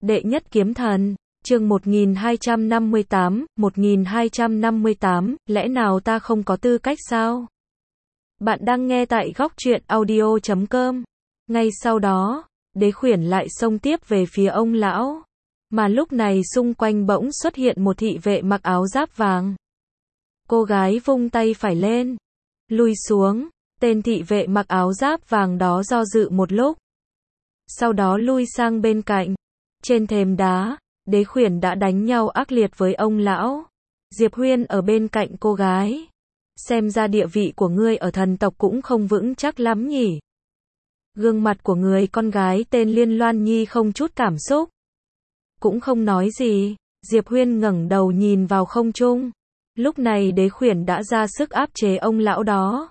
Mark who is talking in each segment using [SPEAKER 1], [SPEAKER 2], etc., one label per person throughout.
[SPEAKER 1] Đệ nhất kiếm thần, chương 1258, lẽ nào ta không có tư cách sao? Bạn đang nghe tại góc truyện audio.com. Ngay sau đó, Đế Khuyển lại xông tiếp về phía ông lão. Mà lúc này xung quanh bỗng xuất hiện một thị vệ mặc áo giáp vàng. Cô gái vung tay phải lên, lùi xuống, tên thị vệ mặc áo giáp vàng đó do dự một lúc. Sau đó lui sang bên cạnh. Trên thềm đá, Đế Khuyển đã đánh nhau ác liệt với ông lão. Diệp Huyên ở bên cạnh cô gái. Xem ra địa vị của ngươi ở thần tộc cũng không vững chắc lắm nhỉ. Gương mặt của người con gái tên Liên Loan Nhi không chút cảm xúc. Cũng không nói gì. Diệp Huyên ngẩng đầu nhìn vào không trung. Lúc này Đế Khuyển đã ra sức áp chế ông lão đó.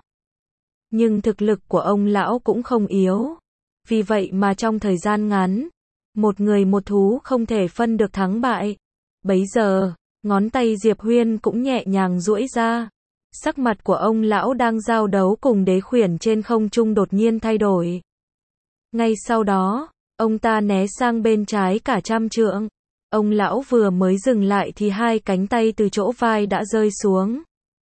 [SPEAKER 1] Nhưng thực lực của ông lão cũng không yếu. Vì vậy mà trong thời gian ngắn, một người một thú không thể phân được thắng bại. Bấy giờ, ngón tay Diệp Huyên cũng nhẹ nhàng duỗi ra. Sắc mặt của ông lão đang giao đấu cùng Đế Khuyển trên không trung đột nhiên thay đổi. Ngay sau đó, ông ta né sang bên trái cả 100 trượng. Ông lão vừa mới dừng lại thì hai cánh tay từ chỗ vai đã rơi xuống.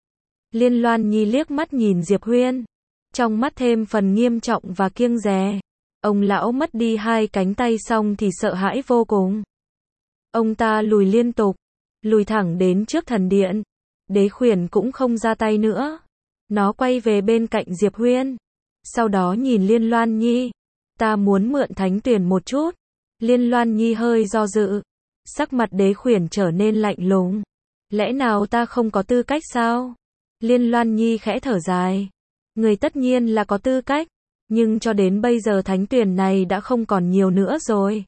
[SPEAKER 1] Liên Loan Nhi liếc mắt nhìn Diệp Huyên, trong mắt thêm phần nghiêm trọng và kiêng dè. Ông lão mất đi hai cánh tay xong thì sợ hãi vô cùng. Ông ta lùi liên tục, lùi thẳng đến trước thần điện. Đế Khuyển cũng không ra tay nữa. Nó quay về bên cạnh Diệp Huyên. Sau đó nhìn Liên Loan Nhi. Ta muốn mượn thánh tuyển một chút. Liên Loan Nhi hơi do dự. Sắc mặt Đế Khuyển trở nên lạnh lùng. Lẽ nào ta không có tư cách sao? Liên Loan Nhi khẽ thở dài. Người tất nhiên là có tư cách. Nhưng cho đến bây giờ thánh tuyển này đã không còn nhiều nữa rồi.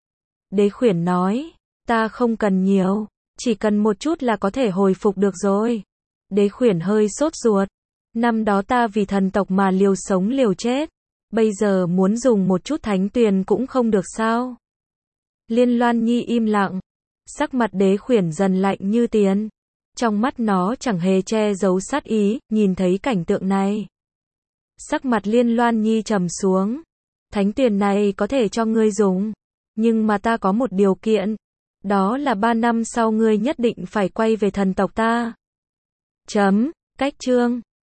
[SPEAKER 1] Đế Khuyển nói, ta không cần nhiều, chỉ cần một chút là có thể hồi phục được rồi. Đế Khuyển hơi sốt ruột. Năm đó ta vì thần tộc mà liều sống liều chết. Bây giờ muốn dùng một chút thánh tuyển cũng không được sao? Liên Loan Nhi im lặng. Sắc mặt Đế Khuyển dần lạnh như tiền. Trong mắt nó chẳng hề che giấu sát ý, nhìn thấy cảnh tượng này. Sắc mặt Liên Loan Nhi trầm xuống. Thánh tuyển này có thể cho ngươi dùng. Nhưng mà ta có một điều kiện. Đó là 3 năm sau ngươi nhất định phải quay về thần tộc ta. Cách chương